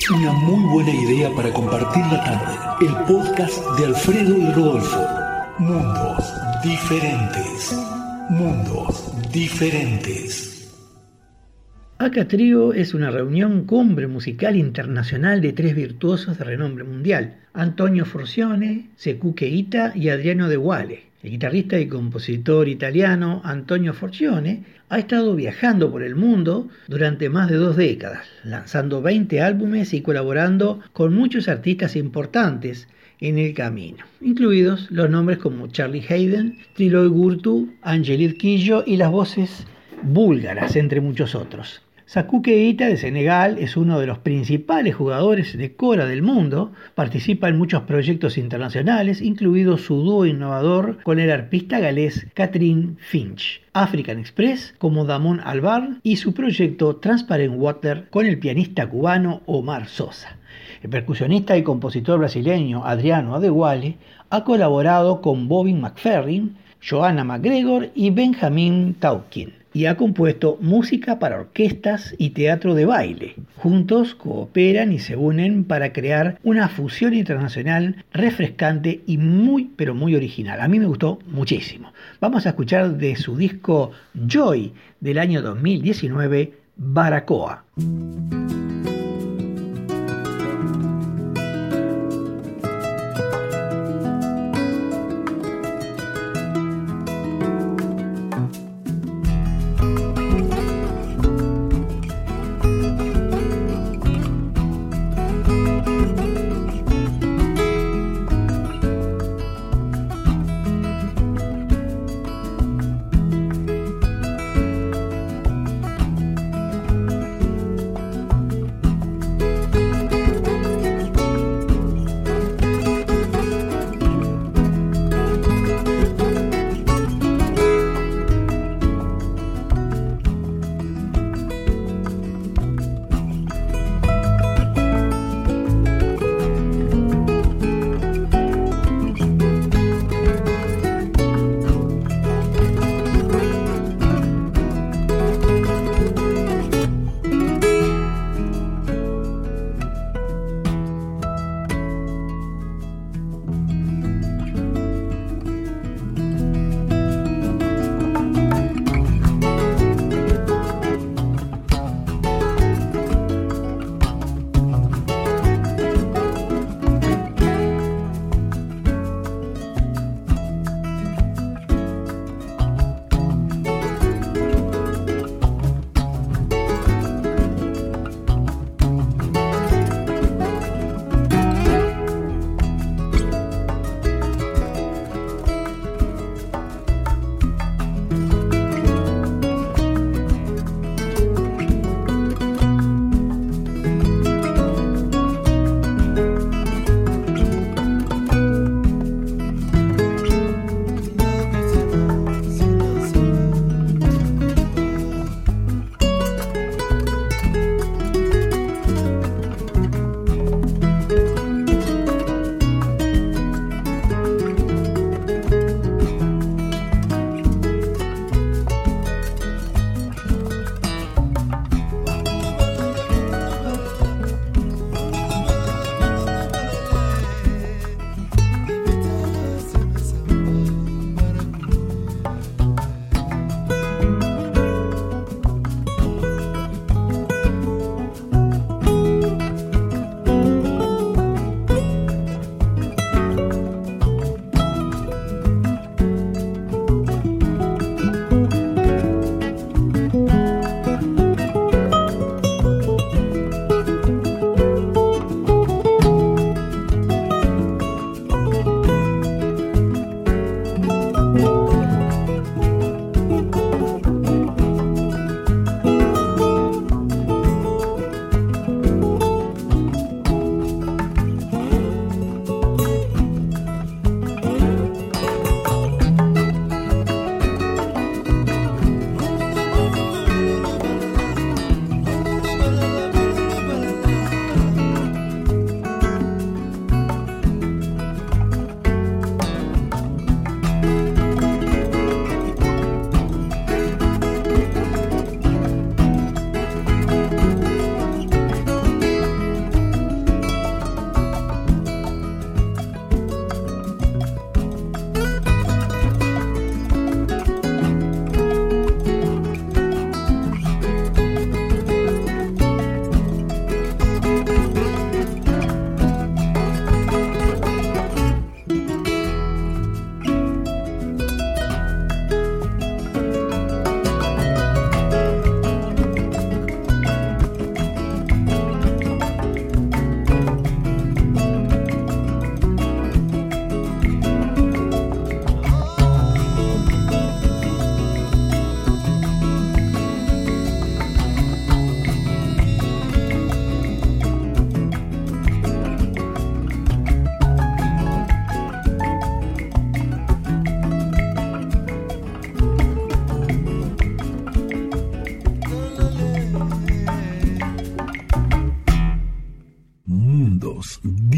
Una muy buena idea para compartir la tarde. El podcast de Alfredo y Rodolfo. Mundos diferentes. Mundos diferentes. Acá Trío es una reunión cumbre musical internacional de tres virtuosos de renombre mundial: Antonio Forcione, Sekou Keita y Adriano De Wale. El guitarrista y compositor italiano Antonio Forcione ha estado viajando por el mundo durante más de 2 décadas, lanzando 20 álbumes y colaborando con muchos artistas importantes en el camino, incluidos los nombres como Charlie Haydn, Triloy Gurtu, Angelique Kidjo y las voces búlgaras, entre muchos otros. Sekou Keita de Senegal es uno de los principales jugadores de kora del mundo, participa en muchos proyectos internacionales, incluido su dúo innovador con el arpista galés Catherine Finch, African Express como Damon Albarn y su proyecto Transparent Water con el pianista cubano Omar Sosa. El percusionista y compositor brasileño Adriano De Wale ha colaborado con Bobby McFerrin, Joanna McGregor y Benjamin Taupkin, y ha compuesto música para orquestas y teatro de baile. Juntos cooperan y se unen para crear una fusión internacional refrescante y muy original. A mí me gustó muchísimo. Vamos a escuchar de su disco Joy del año 2019, Baracoa.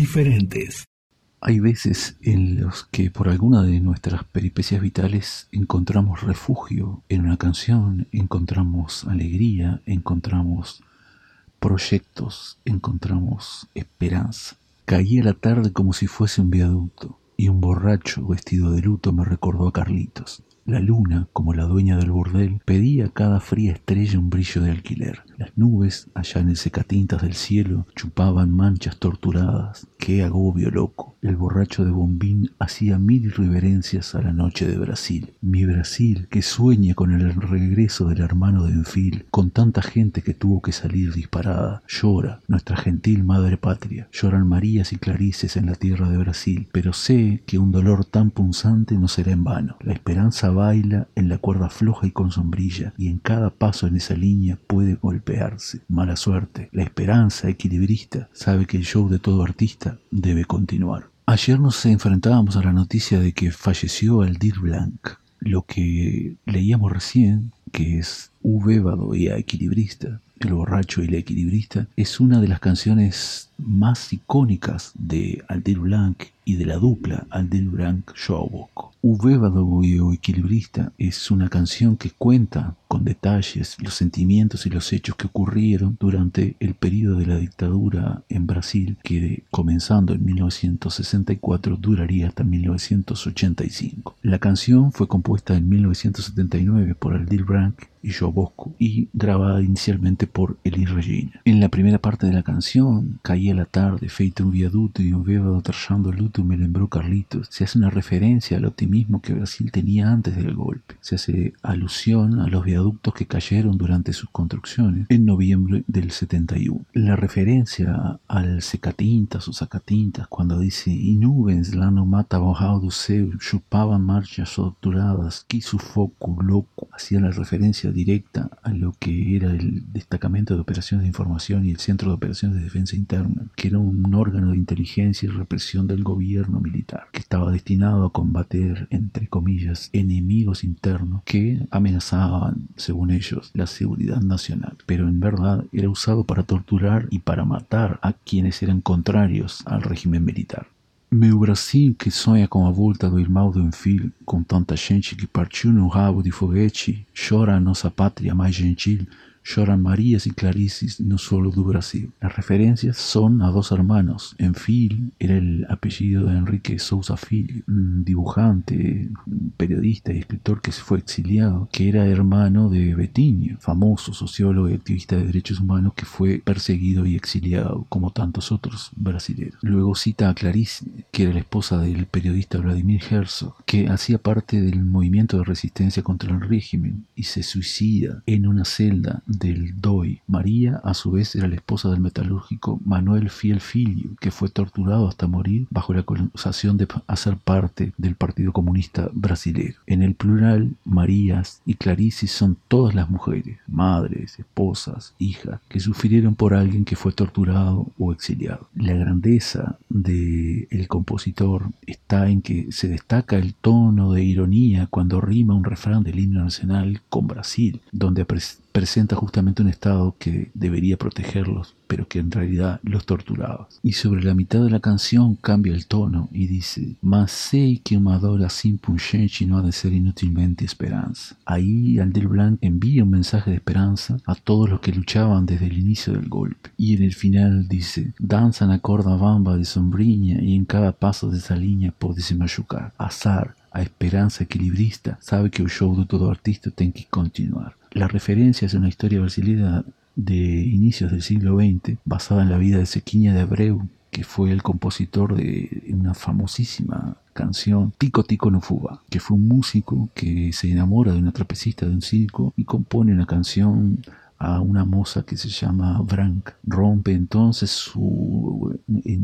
diferentes. Hay veces en los que por alguna de nuestras peripecias vitales encontramos refugio en una canción, encontramos alegría, encontramos proyectos, encontramos esperanza. Caía la tarde como si fuese un viaducto y un borracho vestido de luto me recordó a Carlitos. La luna, como la dueña del burdel, pedía a cada fría estrella un brillo de alquiler. Las nubes, allá en el secatintas del cielo, chupaban manchas torturadas. ¡Qué agobio loco! El borracho de Bombín hacía 1000 reverencias a la noche de Brasil. Mi Brasil, que sueña con el regreso del hermano de Enfil, con tanta gente que tuvo que salir disparada. Llora, nuestra gentil madre patria. Lloran Marías y Clarices en la tierra de Brasil. Pero sé que un dolor tan punzante no será en vano. La esperanza baila en la cuerda floja y con sombrilla, y en cada paso en esa línea puede golpearse. Mala suerte. La esperanza equilibrista sabe que el show de todo artista debe continuar. Ayer nos enfrentábamos a la noticia de que falleció Aldir Blanc. Lo que leíamos recién, que es V. Badoea equilibrista, el borracho y la equilibrista, es una de las canciones más icónicas de Aldir Blanc y de la dupla Aldir Blanc-Joao Bosco. V. Badoea equilibrista es una canción que cuenta con detalles los sentimientos y los hechos que ocurrieron durante el periodo de la dictadura en Brasil, que comenzando en 1964 duraría hasta 1985. La canción fue compuesta en 1979 por Aldir Blanc y Joao Bosco y grabada inicialmente por Elis Regina. En la primera parte de la canción, Caía la tarde, feito un viaduto y un bêbado trayendo luto me lembró Carlitos, se hace una referencia al optimismo que Brasil tenía antes del golpe. Se hace alusión a los viaductos que cayeron durante sus construcciones en noviembre del 71. La referencia al secatintas o sacatintas cuando dice "Y nuvens lá no mata bojado do céu chupaban marchas torturadas, que sufoco loco", hacía la referencia directa a lo que era el Destacamento de Operaciones de Información y el Centro de Operaciones de Defensa Interna, que era un órgano de inteligencia y represión del gobierno militar, que estaba destinado a combater, entre comillas, enemigos internos que amenazaban, según ellos, la seguridad nacional. Pero en verdad era usado para torturar y para matar a quienes eran contrarios al régimen militar. Meu Brasil, que sonha com a volta do irmão do Enfil, com tanta gente que partiu no rabo de foguete, chora a nossa pátria mais gentil, choran Marías y Clarices no solo do Brasil. Las referencias son a dos hermanos. Enfil era el apellido de Enrique Sousa Filho, un dibujante, periodista y escritor que se fue exiliado, que era hermano de Betinho, famoso sociólogo y activista de derechos humanos que fue perseguido y exiliado como tantos otros brasileños. Luego cita a Clarice, que era la esposa del periodista Vladimir Herzog, que hacía parte del movimiento de resistencia contra el régimen y se suicida en una celda del DOI. María, a su vez, era la esposa del metalúrgico Manuel Fiel Filho, que fue torturado hasta morir bajo la acusación de hacer parte del Partido Comunista Brasileño. En el plural, Marías y Clarices son todas las mujeres, madres, esposas, hijas, que sufrieron por alguien que fue torturado o exiliado. La grandeza del compositor está en que se destaca el tono de ironía cuando rima un refrán del himno nacional con Brasil, donde presenta justamente un estado que debería protegerlos, pero que en realidad los torturaba. Y sobre la mitad de la canción cambia el tono y dice: "Mas sei que uma dor assim pungente no ha de ser inutilmente esperanza". Ahí Aldir Blanc envía un mensaje de esperanza a todos los que luchaban desde el inicio del golpe. Y en el final dice: "Danza na corda bamba de sombrinha y en cada paso de esa línea pode se machucar. Azar, a esperanza equilibrista, sabe que o show de todo artista tem que continuar". La referencia es una historia brasileña de inicios del siglo XX, basada en la vida de Zequinha de Abreu, que fue el compositor de una famosísima canción, Tico Tico no Fuga, que fue un músico que se enamora de una trapecista de un circo y compone una canción a una moza que se llama Branca. Rompe entonces su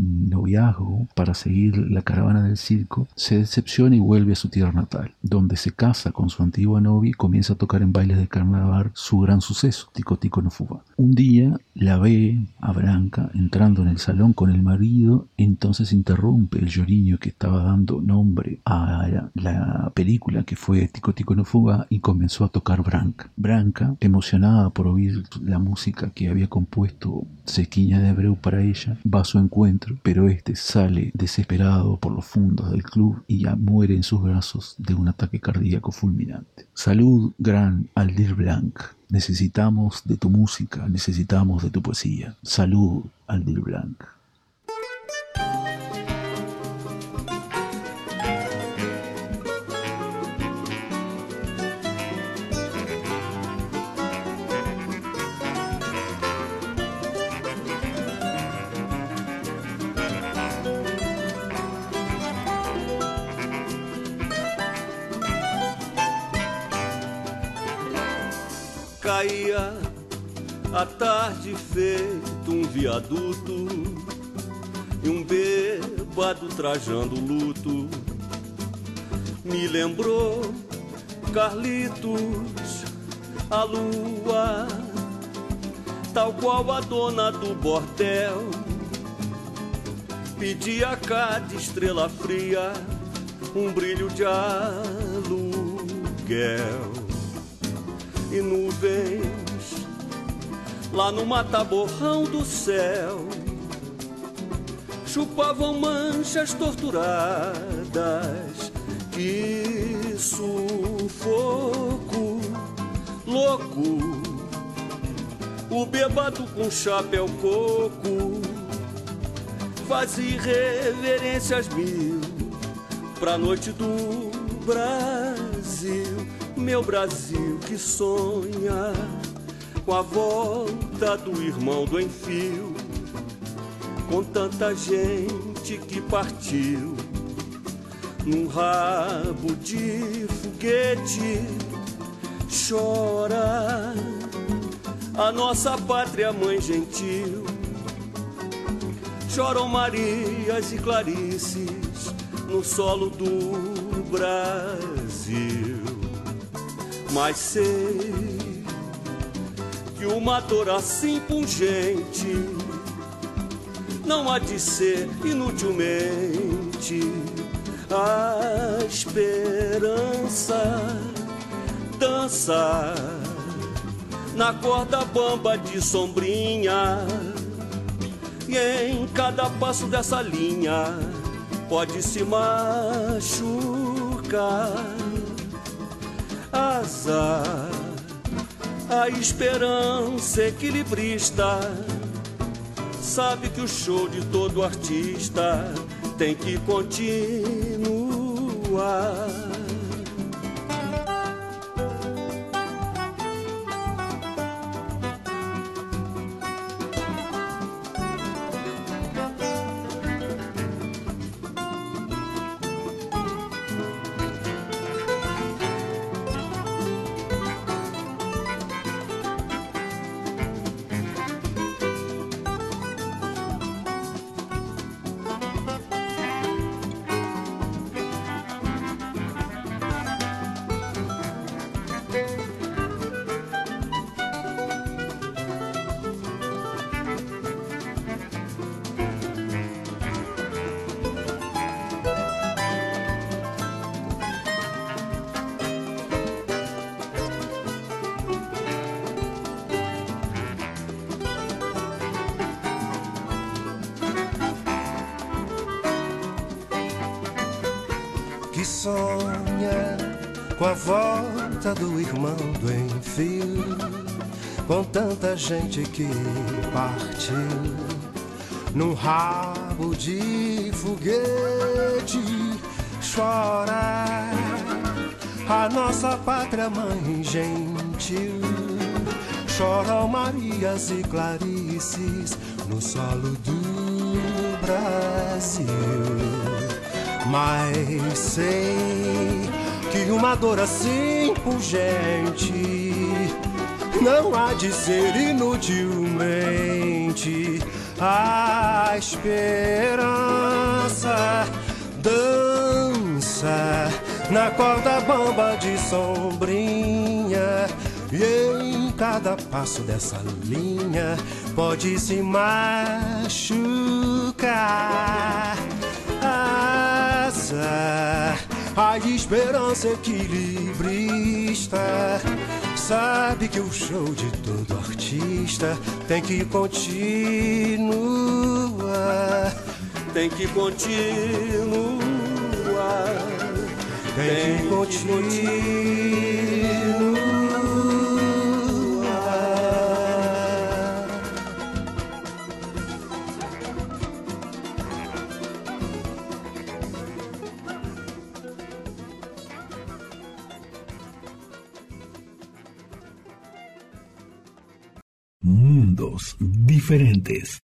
noviazgo para seguir la caravana del circo, se decepciona y vuelve a su tierra natal, donde se casa con su antigua novia y comienza a tocar en bailes de carnaval su gran suceso, Tico Tico no Fuga. Un día la ve a Branca entrando en el salón con el marido, entonces interrumpe el lloriño que estaba dando nombre a la película, que fue Tico Tico no Fuga, y comenzó a tocar Branca. Branca, emocionada por oír la música que había compuesto Zequiña de Abreu para ella, va a su encuentro, pero este sale desesperado por los fundos del club y ya muere en sus brazos de un ataque cardíaco fulminante. Salud, gran Aldir Blanc. Necesitamos de tu música, necesitamos de tu poesía. Salud, Aldir Blanc. Caía a tarde feito um viaduto e um bêbado trajando luto me lembrou Carlitos, a lua, tal qual a dona do bordel, pedia a cada estrela fria um brilho de aluguel. E nuvens lá no mataborrão do céu chupavam manchas torturadas. Que sufoco louco, o bêbado com chapéu coco fazia reverências mil pra noite do Brasil. Meu Brasil que sonha com a volta do irmão do Enfio, com tanta gente que partiu num rabo de foguete. Chora a nossa pátria mãe gentil, choram Marias e Clarices no solo do Brasil. Mas sei que uma dor assim pungente não há de ser inutilmente. A esperança dança na corda bamba de sombrinha, e em cada passo dessa linha pode se machucar. Azar, a esperança equilibrista sabe que o show de todo artista tem que continuar. Sonha com a volta do irmão do Enfio, com tanta gente que partiu num rabo de foguete. Chora a nossa pátria mãe gentil, choram Marias e Clarices no solo do Brasil. Mas sei que uma dor assim pungente não há de ser inutilmente. A esperança dança na corda bamba de sombrinha, E em cada passo dessa linha pode se machucar. Azar, a esperança equilibrista sabe que o show de todo artista tem que continuar. Tem que continuar. Tem que continuar. Mundos diferentes.